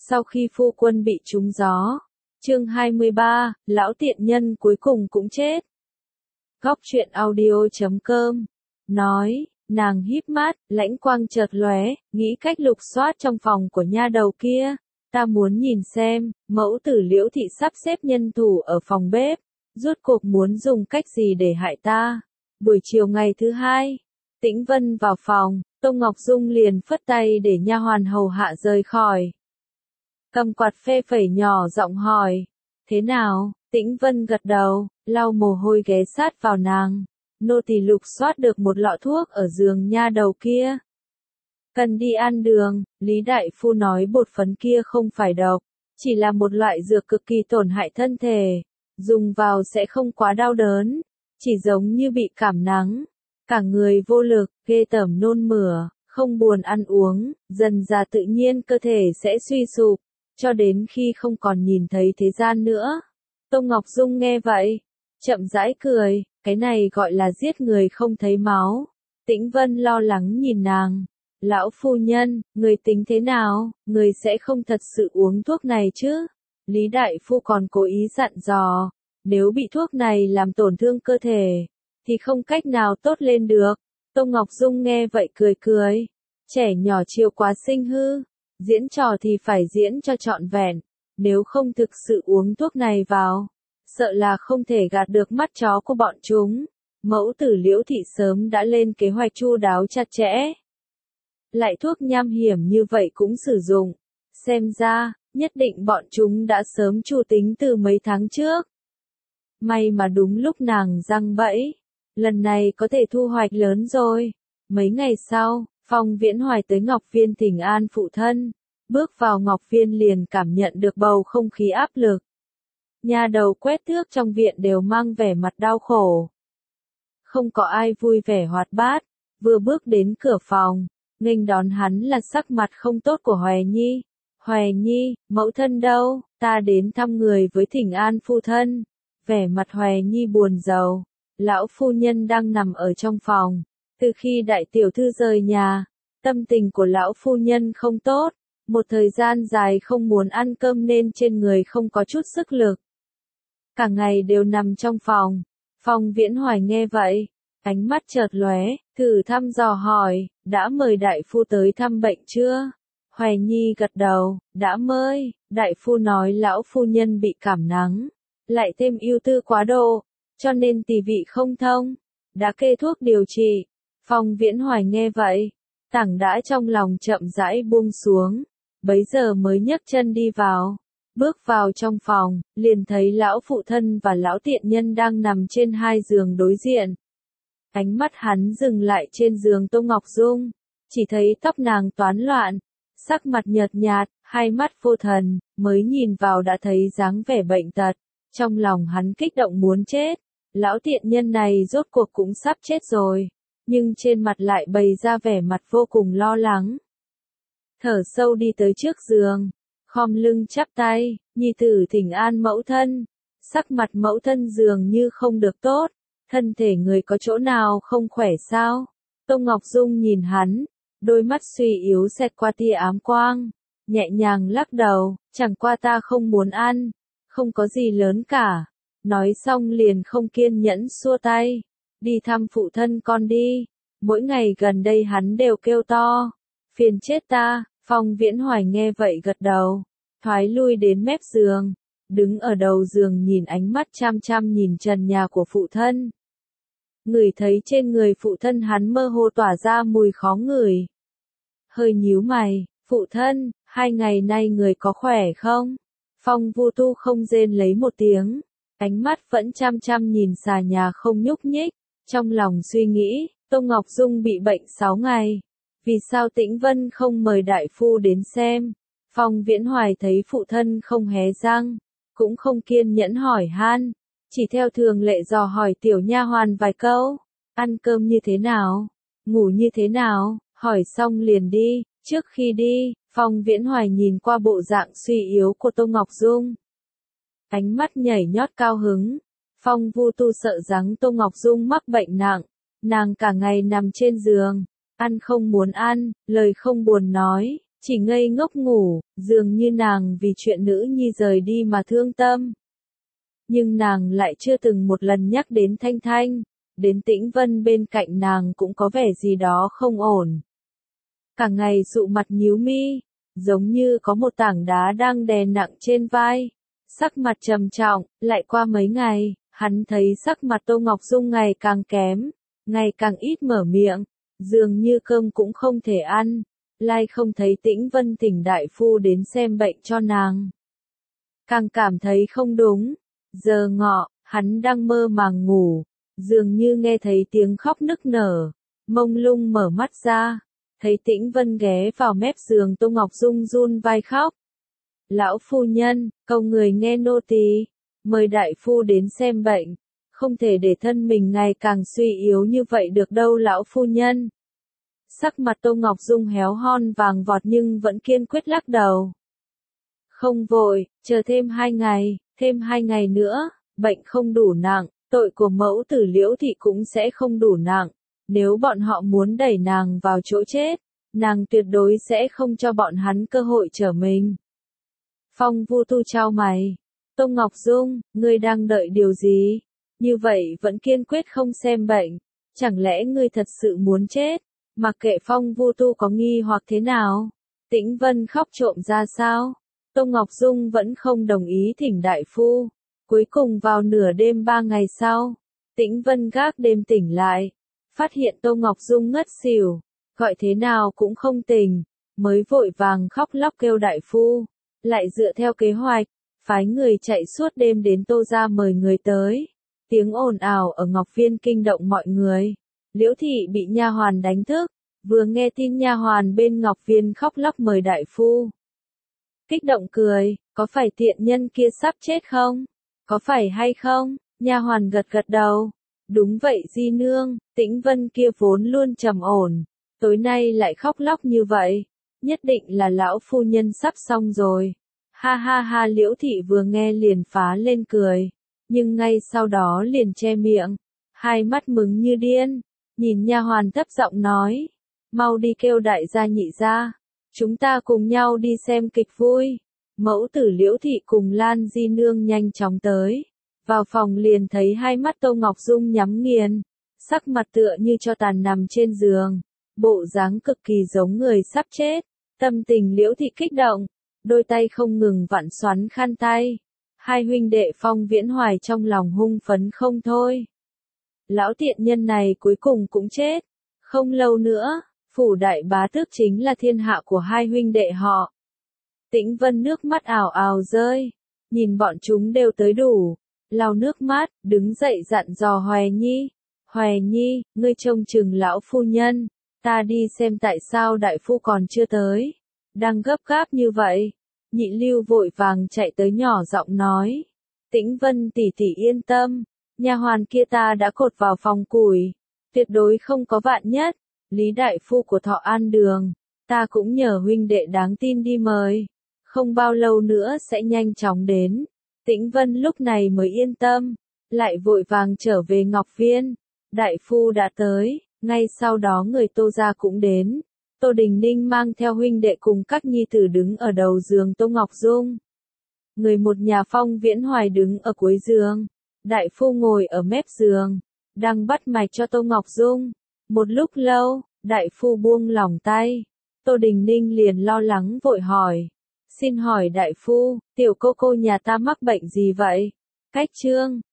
Sau khi phu quân bị trúng gió. Chương 23, lão tiện nhân cuối cùng cũng chết. Góc truyện audio.com nói, nàng híp mắt, lãnh quang chợt lóe, nghĩ cách lục soát trong phòng của nha đầu kia. Ta muốn nhìn xem, mẫu tử Liễu thị sắp xếp nhân thủ ở phòng bếp, rốt cuộc muốn dùng cách gì để hại ta. Buổi chiều ngày thứ hai, Tĩnh Vân vào phòng, Tô Ngọc Dung liền phất tay để nha hoàn hầu hạ rời khỏi. Cầm quạt phê phẩy nhỏ giọng hỏi, thế nào? Tĩnh Vân gật đầu, lau mồ hôi ghé sát vào nàng. Nô tỳ lục soát được một lọ thuốc ở giường nha đầu kia. Cần đi ăn đường, Lý Đại Phu nói bột phấn kia không phải độc, chỉ là một loại dược cực kỳ tổn hại thân thể. Dùng vào sẽ không quá đau đớn, chỉ giống như bị cảm nắng. Cả người vô lực, ghê tởm nôn mửa, không buồn ăn uống, dần dà tự nhiên cơ thể sẽ suy sụp, cho đến khi không còn nhìn thấy thế gian nữa. Tô Ngọc Dung nghe vậy, chậm rãi cười, cái này gọi là giết người không thấy máu. Tĩnh Vân lo lắng nhìn nàng, lão phu nhân, người tính thế nào, người sẽ không thật sự uống thuốc này chứ? Lý Đại Phu còn cố ý dặn dò, nếu bị thuốc này làm tổn thương cơ thể, thì không cách nào tốt lên được. Tô Ngọc Dung nghe vậy cười cười, trẻ nhỏ chiều quá sinh hư, diễn trò thì phải diễn cho trọn vẹn, nếu không thực sự uống thuốc này vào, sợ là không thể gạt được mắt chó của bọn chúng. Mẫu tử Liễu thị sớm đã lên kế hoạch chu đáo chặt chẽ. Lại thuốc nham hiểm như vậy cũng sử dụng, xem ra, nhất định bọn chúng đã sớm chu tính từ mấy tháng trước. May mà đúng lúc nàng giăng bẫy, lần này có thể thu hoạch lớn rồi. Mấy ngày sau, Phong Viễn Hoài tới Ngọc Viên thỉnh an phụ thân, bước vào Ngọc Viên liền cảm nhận được bầu không khí áp lực. Nha đầu quét tước trong viện đều mang vẻ mặt đau khổ. Không có ai vui vẻ hoạt bát, vừa bước đến cửa phòng, nghênh đón hắn là sắc mặt không tốt của Hoài Nhi. Hoài Nhi, mẫu thân đâu, ta đến thăm người với thỉnh an phu thân. Vẻ mặt Hoài Nhi buồn rầu, lão phu nhân đang nằm ở trong phòng. Từ khi đại tiểu thư rời nhà, tâm tình của lão phu nhân không tốt, một thời gian dài không muốn ăn cơm nên trên người không có chút sức lực. Cả ngày đều nằm trong phòng. Phong Viễn Hoài nghe vậy, ánh mắt chợt lóe, thử thăm dò hỏi, đã mời đại phu tới thăm bệnh chưa? Hoài Nhi gật đầu, đã mời. Đại phu nói lão phu nhân bị cảm nắng, lại thêm ưu tư quá độ, cho nên tỳ vị không thông, đã kê thuốc điều trị. Phong Viễn Hoài nghe vậy, tảng đã trong lòng chậm rãi buông xuống, bấy giờ mới nhấc chân đi vào. Bước vào trong phòng, liền thấy lão phụ thân và lão tiện nhân đang nằm trên hai giường đối diện. Ánh mắt hắn dừng lại trên giường Tô Ngọc Dung, chỉ thấy tóc nàng toán loạn, sắc mặt nhợt nhạt, hai mắt vô thần, mới nhìn vào đã thấy dáng vẻ bệnh tật. Trong lòng hắn kích động muốn chết, lão tiện nhân này rốt cuộc cũng sắp chết rồi, nhưng trên mặt lại bày ra vẻ mặt vô cùng lo lắng. Thở sâu đi tới trước giường, khom lưng chắp tay, nhi tử thỉnh an mẫu thân. Sắc mặt mẫu thân dường như không được tốt, thân thể người có chỗ nào không khỏe sao? Tô Ngọc Dung nhìn hắn, đôi mắt suy yếu xẹt qua tia ám quang, nhẹ nhàng lắc đầu, chẳng qua ta không muốn ăn, không có gì lớn cả. Nói xong liền không kiên nhẫn xua tay, đi thăm phụ thân con đi, mỗi ngày gần đây hắn đều kêu to, phiền chết ta. Phong Viễn Hoài nghe vậy gật đầu, thoái lui đến mép giường, đứng ở đầu giường nhìn ánh mắt chăm chăm nhìn trần nhà của phụ thân. Ngửi thấy trên người phụ thân hắn mơ hồ tỏa ra mùi khó ngửi. Hơi nhíu mày, phụ thân, 2 ngày nay người có khỏe không? Phong Vu Tu không rên lấy một tiếng, ánh mắt vẫn chăm chăm nhìn xà nhà không nhúc nhích, trong lòng suy nghĩ, Tô Ngọc Dung bị bệnh 6 ngày. Vì sao Tĩnh Vân không mời đại phu đến xem? Phong Viễn Hoài thấy phụ thân không hé răng, cũng không kiên nhẫn hỏi han, chỉ theo thường lệ dò hỏi tiểu nha hoàn vài câu, ăn cơm như thế nào, ngủ như thế nào, hỏi xong liền đi. Trước khi đi, Phong Viễn Hoài nhìn qua bộ dạng suy yếu của Tô Ngọc Dung, ánh mắt nhảy nhót cao hứng. Phong Vu Tu sợ rằng Tô Ngọc Dung mắc bệnh nặng, nàng cả ngày nằm trên giường, ăn không muốn ăn, lời không buồn nói, chỉ ngây ngốc ngủ, dường như nàng vì chuyện nữ nhi rời đi mà thương tâm. Nhưng nàng lại chưa từng một lần nhắc đến Thanh Thanh, đến Tĩnh Vân bên cạnh nàng cũng có vẻ gì đó không ổn. Cả ngày sụ mặt nhíu mi, giống như có một tảng đá đang đè nặng trên vai, sắc mặt trầm trọng. Lại qua mấy ngày, hắn thấy sắc mặt Tô Ngọc Dung ngày càng kém, ngày càng ít mở miệng, dường như cơm cũng không thể ăn, lại không thấy Tĩnh Vân thỉnh đại phu đến xem bệnh cho nàng. Càng cảm thấy không đúng, giờ ngọ, hắn đang mơ màng ngủ, dường như nghe thấy tiếng khóc nức nở, mông lung mở mắt ra, thấy Tĩnh Vân ghé vào mép giường Tô Ngọc Dung run vai khóc. Lão phu nhân, cầu người nghe nô tỳ, mời đại phu đến xem bệnh, không thể để thân mình ngày càng suy yếu như vậy được đâu lão phu nhân. Sắc mặt Tô Ngọc Dung héo hon vàng vọt nhưng vẫn kiên quyết lắc đầu. Không vội, chờ thêm 2 ngày nữa, bệnh không đủ nặng, tội của mẫu tử Liễu thị cũng sẽ không đủ nặng. Nếu bọn họ muốn đẩy nàng vào chỗ chết, nàng tuyệt đối sẽ không cho bọn hắn cơ hội trở mình. Phong Vu Tu chau mày. Tô Ngọc Dung, ngươi đang đợi điều gì? Như vậy vẫn kiên quyết không xem bệnh. Chẳng lẽ ngươi thật sự muốn chết? Mặc kệ Phong Vu Tu có nghi hoặc thế nào? Tĩnh Vân khóc trộm ra sao? Tô Ngọc Dung vẫn không đồng ý thỉnh đại phu. Cuối cùng vào nửa đêm 3 ngày sau, Tĩnh Vân gác đêm tỉnh lại. Phát hiện Tô Ngọc Dung ngất xỉu, gọi thế nào cũng không tỉnh, mới vội vàng khóc lóc kêu đại phu, lại dựa theo kế hoạch, phái người chạy suốt đêm đến Tô gia mời người tới. Tiếng ồn ào ở Ngọc Viên kinh động mọi người. Liễu thị bị nha hoàn đánh thức, vừa nghe tin nha hoàn bên Ngọc Viên khóc lóc mời đại phu. Kích động cười, có phải tiện nhân kia sắp chết không? Có phải hay không? Nha hoàn gật gật đầu. Đúng vậy di nương, Tĩnh Vân kia vốn luôn trầm ổn, tối nay lại khóc lóc như vậy, nhất định là lão phu nhân sắp xong rồi. Ha ha ha, Liễu thị vừa nghe liền phá lên cười, nhưng ngay sau đó liền che miệng, hai mắt mừng như điên, nhìn nha hoàn thấp giọng nói, mau đi kêu đại gia nhị gia, chúng ta cùng nhau đi xem kịch vui. Mẫu tử Liễu thị cùng Lan di nương nhanh chóng tới. Vào phòng liền thấy hai mắt Tô Ngọc Dung nhắm nghiền, sắc mặt tựa như cho tàn nằm trên giường, bộ dáng cực kỳ giống người sắp chết, tâm tình Liễu thị kích động, đôi tay không ngừng vặn xoắn khăn tay. Hai huynh đệ Phong Viễn Hoài trong lòng hung phấn không thôi. Lão tiện nhân này cuối cùng cũng chết, không lâu nữa, phủ đại bá tước chính là thiên hạ của hai huynh đệ họ. Tĩnh Vân nước mắt ào ào rơi, nhìn bọn chúng đều tới đủ. Lau nước mắt, đứng dậy dặn dò Hoè Nhi, ngươi trông chừng lão phu nhân, ta đi xem tại sao đại phu còn chưa tới. Đang gấp gáp như vậy, Nhị Lưu vội vàng chạy tới nhỏ giọng nói. Tĩnh Vân tỷ tỷ yên tâm, nha hoàn kia ta đã cột vào phòng củi, tuyệt đối không có vạn nhất. Lý đại phu của Thọ An Đường, ta cũng nhờ huynh đệ đáng tin đi mời, không bao lâu nữa sẽ nhanh chóng đến. Tĩnh Vân lúc này mới yên tâm, lại vội vàng trở về Ngọc Viên. Đại phu đã tới, ngay sau đó người Tô gia cũng đến. Tô Đình Ninh mang theo huynh đệ cùng các nhi tử đứng ở đầu giường Tô Ngọc Dung. Người một nhà Phong Viễn Hoài đứng ở cuối giường. Đại phu ngồi ở mép giường, đang bắt mạch cho Tô Ngọc Dung. Một lúc lâu, đại phu buông lỏng tay. Tô Đình Ninh liền lo lắng vội hỏi. Xin hỏi đại phu, tiểu cô nhà ta mắc bệnh gì vậy? Cách chương